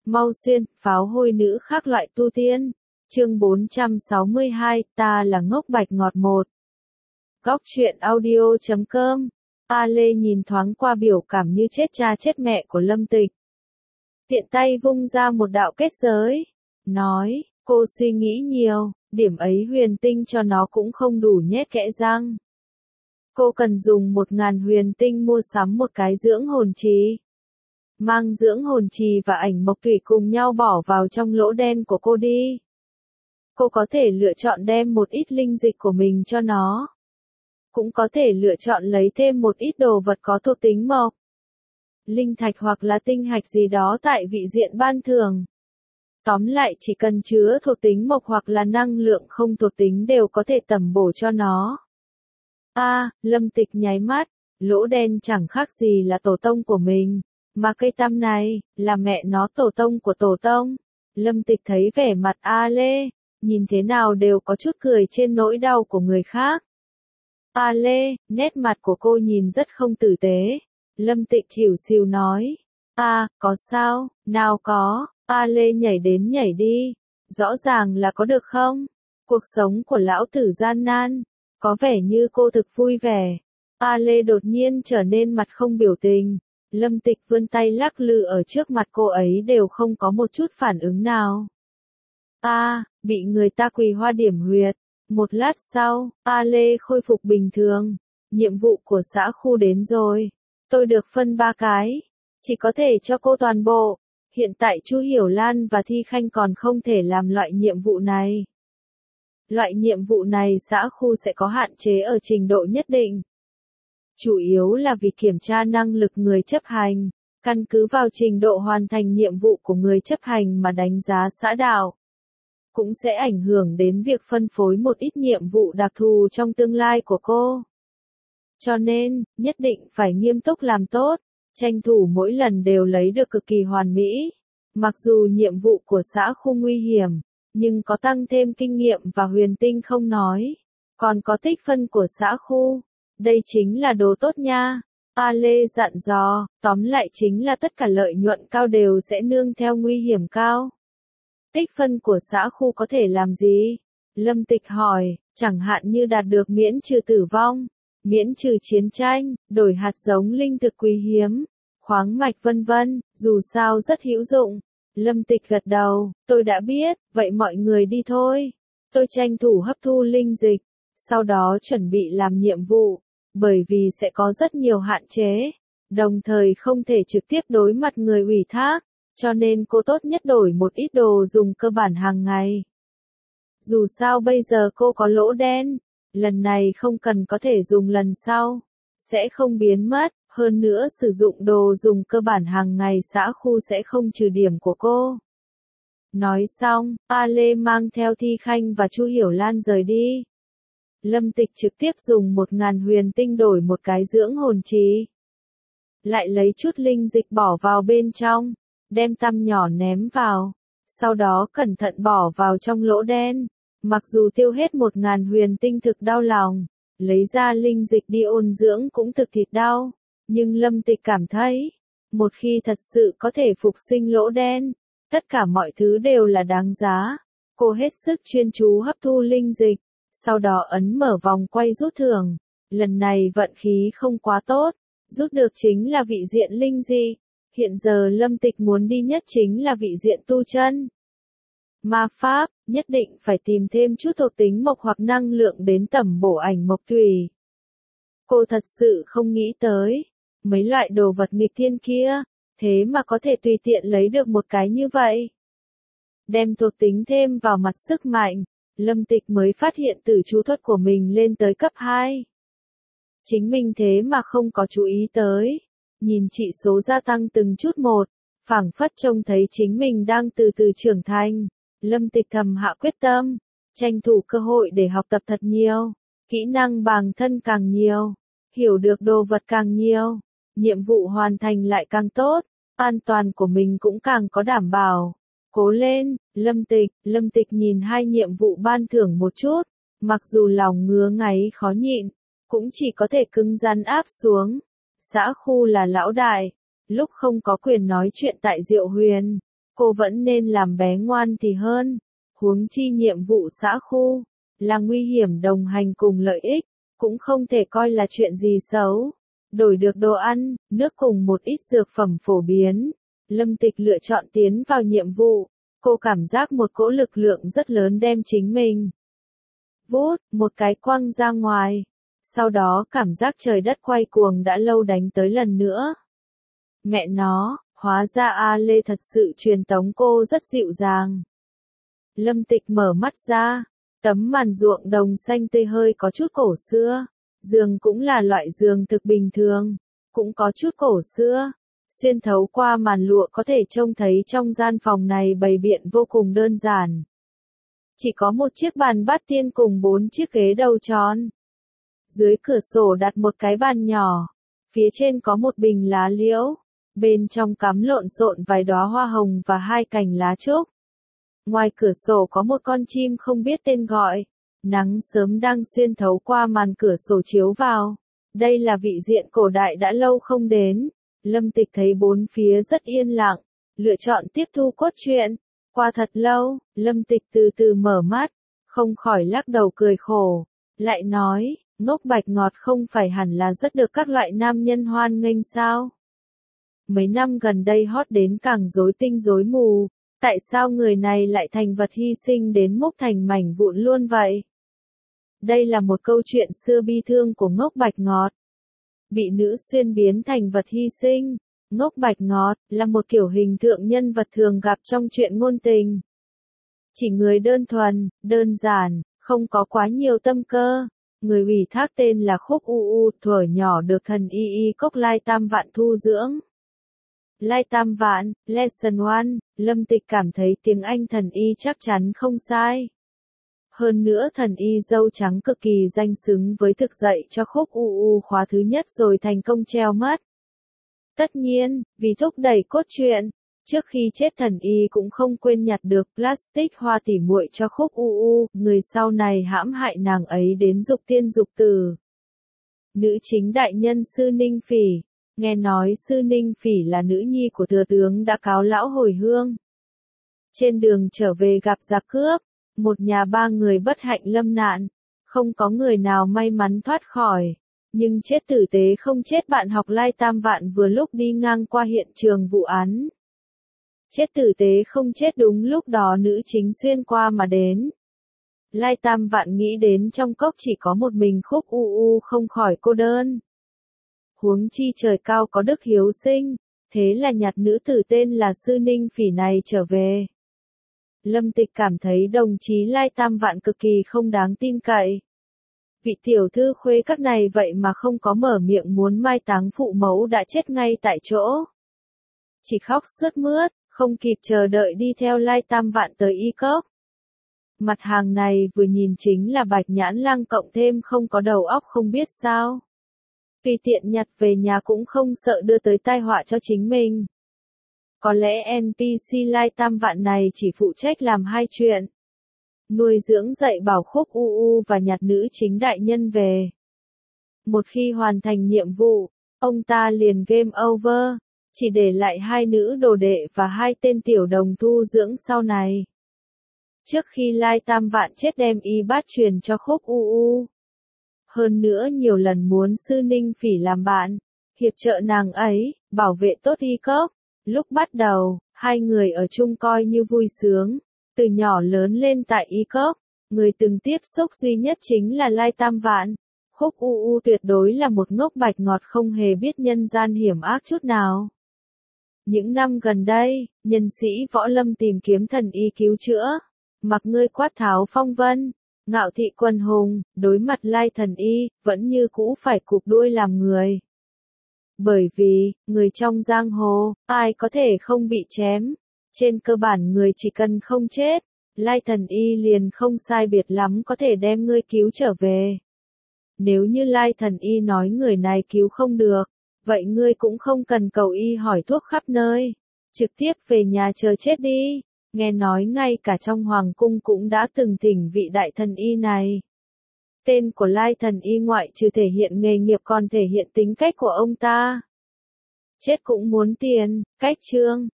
Mau xuyên, pháo hôi nữ khác loại tu tiên. Chương 462, ta là ngốc bạch ngọt một. Góc truyện audio.com. A Lê nhìn thoáng qua biểu cảm như chết cha chết mẹ của Lâm Tịch. Tiện tay vung ra một đạo kết giới. Nói, cô suy nghĩ nhiều, điểm ấy huyền tinh cho nó cũng không đủ nhét kẽ răng. Cô cần dùng 1000 huyền tinh mua sắm một cái dưỡng hồn trì. Mang dưỡng hồn trì và ảnh mộc thủy cùng nhau bỏ vào trong lỗ đen của cô đi. Cô có thể lựa chọn đem một ít linh dịch của mình cho nó. Cũng có thể lựa chọn lấy thêm một ít đồ vật có thuộc tính mộc, linh thạch hoặc là tinh hạch gì đó tại vị diện ban thưởng. Tóm lại chỉ cần chứa thuộc tính mộc hoặc là năng lượng không thuộc tính đều có thể tẩm bổ cho nó. Lâm Tịch nháy mắt, lỗ đen chẳng khác gì là tổ tông của mình, mà cây tăm này, là mẹ nó tổ tông của tổ tông. Lâm Tịch thấy vẻ mặt A Lê, nhìn thế nào đều có chút cười trên nỗi đau của người khác. A Lê, nét mặt của cô nhìn rất không tử tế. Lâm Tịch hiểu xìu nói. Có sao, nào có, A Lê nhảy đến nhảy đi. Rõ ràng là có được không? Cuộc sống của lão tử gian nan, có vẻ như cô thực vui vẻ. A Lê đột nhiên trở nên mặt không biểu tình. Lâm Tịch vươn tay lắc lư ở trước mặt cô ấy đều không có một chút phản ứng nào. Bị người ta quỳ hoa điểm huyệt. Một lát sau, A Lê khôi phục bình thường. Nhiệm vụ của xã khu đến rồi. Tôi được phân 3 cái. Chỉ có thể cho cô toàn bộ. Hiện tại Chu Hiểu Lan và Thi Khanh còn không thể làm loại nhiệm vụ này. Loại nhiệm vụ này xã khu sẽ có hạn chế ở trình độ nhất định. Chủ yếu là vì kiểm tra năng lực người chấp hành. Căn cứ vào trình độ hoàn thành nhiệm vụ của người chấp hành mà đánh giá xã đạo. Cũng sẽ ảnh hưởng đến việc phân phối một ít nhiệm vụ đặc thù trong tương lai của cô. Cho nên, nhất định phải nghiêm túc làm tốt, tranh thủ mỗi lần đều lấy được cực kỳ hoàn mỹ. Mặc dù nhiệm vụ của xã khu nguy hiểm, nhưng có tăng thêm kinh nghiệm và huyền tinh không nói. Còn có tích phân của xã khu. Đây chính là đồ tốt nha. A Lê dặn dò, tóm lại chính là tất cả lợi nhuận cao đều sẽ nương theo nguy hiểm cao. Tích phân của xã khu có thể làm gì? Lâm Tịch hỏi, chẳng hạn như đạt được miễn trừ tử vong, miễn trừ chiến tranh, đổi hạt giống linh thực quý hiếm, khoáng mạch vân vân, dù sao rất hữu dụng. Lâm Tịch gật đầu, tôi đã biết, vậy mọi người đi thôi. Tôi tranh thủ hấp thu linh dịch, sau đó chuẩn bị làm nhiệm vụ, bởi vì sẽ có rất nhiều hạn chế, đồng thời không thể trực tiếp đối mặt người ủy thác. Cho nên cô tốt nhất đổi một ít đồ dùng cơ bản hàng ngày. Dù sao bây giờ cô có lỗ đen, lần này không cần có thể dùng lần sau, sẽ không biến mất, hơn nữa sử dụng đồ dùng cơ bản hàng ngày xã khu sẽ không trừ điểm của cô. Nói xong, A Lê mang theo Thi Khanh và Chu Hiểu Lan rời đi. Lâm Tịch trực tiếp dùng 1000 huyền tinh đổi một cái dưỡng hồn trì. Lại lấy chút linh dịch bỏ vào bên trong. Đem tăm nhỏ ném vào, sau đó cẩn thận bỏ vào trong lỗ đen. Mặc dù tiêu hết 1000 huyền tinh thực đau lòng, lấy ra linh dịch đi ôn dưỡng cũng thực thịt đau, nhưng Lâm Tịch cảm thấy, một khi thật sự có thể phục sinh lỗ đen, tất cả mọi thứ đều là đáng giá. Cô hết sức chuyên chú hấp thu linh dịch, sau đó ấn mở vòng quay rút thưởng. Lần này vận khí không quá tốt, rút được chính là vị diện linh dị. Hiện giờ Lâm Tịch muốn đi nhất chính là vị diện tu chân. Ma pháp, nhất định phải tìm thêm chút thuộc tính mộc hoặc năng lượng đến tẩm bổ ảnh mộc thủy. Cô thật sự không nghĩ tới, mấy loại đồ vật nghịch thiên kia, thế mà có thể tùy tiện lấy được một cái như vậy. Đem thuộc tính thêm vào mặt sức mạnh, Lâm Tịch mới phát hiện tử chú thuật của mình lên tới cấp 2. Chính mình thế mà không có chú ý tới. Nhìn trị số gia tăng từng chút một, phảng phất trông thấy chính mình đang từ từ trưởng thành. Lâm Tịch thầm hạ quyết tâm, tranh thủ cơ hội để học tập thật nhiều, kỹ năng bản thân càng nhiều, hiểu được đồ vật càng nhiều, nhiệm vụ hoàn thành lại càng tốt, an toàn của mình cũng càng có đảm bảo. Cố lên, Lâm Tịch nhìn 2 nhiệm vụ ban thưởng một chút, mặc dù lòng ngứa ngáy khó nhịn, cũng chỉ có thể cứng rắn áp xuống. Xã khu là lão đại, lúc không có quyền nói chuyện tại Diệu Huyền, cô vẫn nên làm bé ngoan thì hơn. Huống chi nhiệm vụ xã khu, là nguy hiểm đồng hành cùng lợi ích, cũng không thể coi là chuyện gì xấu. Đổi được đồ ăn, nước cùng một ít dược phẩm phổ biến, Lâm Tịch lựa chọn tiến vào nhiệm vụ. Cô cảm giác một cỗ lực lượng rất lớn đem chính mình vút một cái quăng ra ngoài. Sau đó cảm giác trời đất quay cuồng đã lâu đánh tới lần nữa. Mẹ nó, hóa ra A Lê thật sự truyền tống cô rất dịu dàng. Lâm Tịch mở mắt ra, tấm màn ruộng đồng xanh tươi hơi có chút cổ xưa. Giường cũng là loại giường thực bình thường, cũng có chút cổ xưa. Xuyên thấu qua màn lụa có thể trông thấy trong gian phòng này bày biện vô cùng đơn giản. Chỉ có một chiếc bàn bát tiên cùng 4 chiếc ghế đầu tròn. Dưới cửa sổ đặt một cái bàn nhỏ, phía trên có một bình lá liễu, bên trong cắm lộn xộn vài đóa hoa hồng và 2 cành lá trúc. Ngoài cửa sổ có một con chim không biết tên gọi, nắng sớm đang xuyên thấu qua màn cửa sổ chiếu vào. Đây là vị diện cổ đại đã lâu không đến. Lâm Tịch thấy bốn phía rất yên lặng, lựa chọn tiếp thu cốt truyện. Qua thật lâu, Lâm Tịch từ từ mở mắt, không khỏi lắc đầu cười khổ, lại nói, ngốc bạch ngọt không phải hẳn là rất được các loại nam nhân hoan nghênh sao? Mấy năm gần đây hot đến càng rối tinh rối mù, tại sao người này lại thành vật hy sinh đến mốc thành mảnh vụn luôn vậy? Đây là một câu chuyện xưa bi thương của ngốc bạch ngọt. Bị nữ xuyên biến thành vật hy sinh. Ngốc bạch ngọt là một kiểu hình tượng nhân vật thường gặp trong truyện ngôn tình. Chỉ người đơn thuần, đơn giản, không có quá nhiều tâm cơ. Người ủy thác tên là Khúc U, thuở nhỏ được thần y cốc Lai Tam Vạn thu dưỡng. Lai Tam Vạn, Lesson 1, Lâm Tịch cảm thấy tiếng Anh thần y chắc chắn không sai. Hơn nữa thần y dâu trắng cực kỳ danh xứng với thực dạy cho Khúc U khóa thứ nhất rồi thành công treo mất. Tất nhiên, vì thúc đẩy cốt truyện, trước khi chết thần y cũng không quên nhặt được plastic hoa tỉ muội cho Khúc U, người sau này hãm hại nàng ấy đến dục tiên dục tử. Nữ chính đại nhân Sư Ninh Phỉ, nghe nói Sư Ninh Phỉ là nữ nhi của thừa tướng đã cáo lão hồi hương. Trên đường trở về gặp giặc cướp, một nhà 3 người bất hạnh lâm nạn, không có người nào may mắn thoát khỏi. Nhưng chết tử tế không chết bạn học Lai Tam Vạn vừa lúc đi ngang qua hiện trường vụ án. Chết tử tế không chết đúng lúc đó nữ chính xuyên qua mà đến. Lai Tam Vạn nghĩ đến trong cốc chỉ có một mình Khúc U không khỏi cô đơn. Huống chi trời cao có đức hiếu sinh, thế là nhặt nữ tử tên là Sư Ninh Phỉ này trở về. Lâm Tịch cảm thấy đồng chí Lai Tam Vạn cực kỳ không đáng tin cậy. Vị tiểu thư khuê các này vậy mà không có mở miệng muốn mai táng phụ mẫu đã chết ngay tại chỗ. Chỉ khóc sướt mướt, không kịp chờ đợi đi theo Lai Tam Vạn tới y cốc. Mặt hàng này vừa nhìn chính là bạch nhãn lang cộng thêm không có đầu óc không biết sao. Tùy tiện nhặt về nhà cũng không sợ đưa tới tai họa cho chính mình. Có lẽ NPC Lai Tam Vạn này chỉ phụ trách làm 2 chuyện. Nuôi dưỡng dạy bảo Khúc U và nhặt nữ chính đại nhân về. Một khi hoàn thành nhiệm vụ, ông ta liền game over, chỉ để lại 2 nữ đồ đệ và 2 tên tiểu đồng thu dưỡng sau này. Trước khi Lai Tam Vạn chết đem y bát truyền cho Khúc U. Hơn nữa nhiều lần muốn Sư Ninh Phỉ làm bạn, hiệp trợ nàng ấy, bảo vệ tốt y cốc. Lúc bắt đầu, 2 người ở chung coi như vui sướng. Từ nhỏ lớn lên tại y cốc, người từng tiếp xúc duy nhất chính là Lai Tam Vạn. Khúc U tuyệt đối là một ngốc bạch ngọt không hề biết nhân gian hiểm ác chút nào. Những năm gần đây, nhân sĩ võ lâm tìm kiếm thần y cứu chữa. Mặc ngươi quát tháo phong vân, ngạo thị quần hùng, đối mặt Lai thần y, vẫn như cũ phải cụp đuôi làm người. Bởi vì, người trong giang hồ, ai có thể không bị chém. Trên cơ bản người chỉ cần không chết, Lai thần y liền không sai biệt lắm có thể đem ngươi cứu trở về. Nếu như Lai thần y nói người này cứu không được, vậy ngươi cũng không cần cầu y hỏi thuốc khắp nơi. Trực tiếp về nhà chờ chết đi. Nghe nói ngay cả trong hoàng cung cũng đã từng thỉnh vị đại thần y này. Tên của Lai thần y ngoại trừ thể hiện nghề nghiệp còn thể hiện tính cách của ông ta. Chết cũng muốn tiền, cách chương.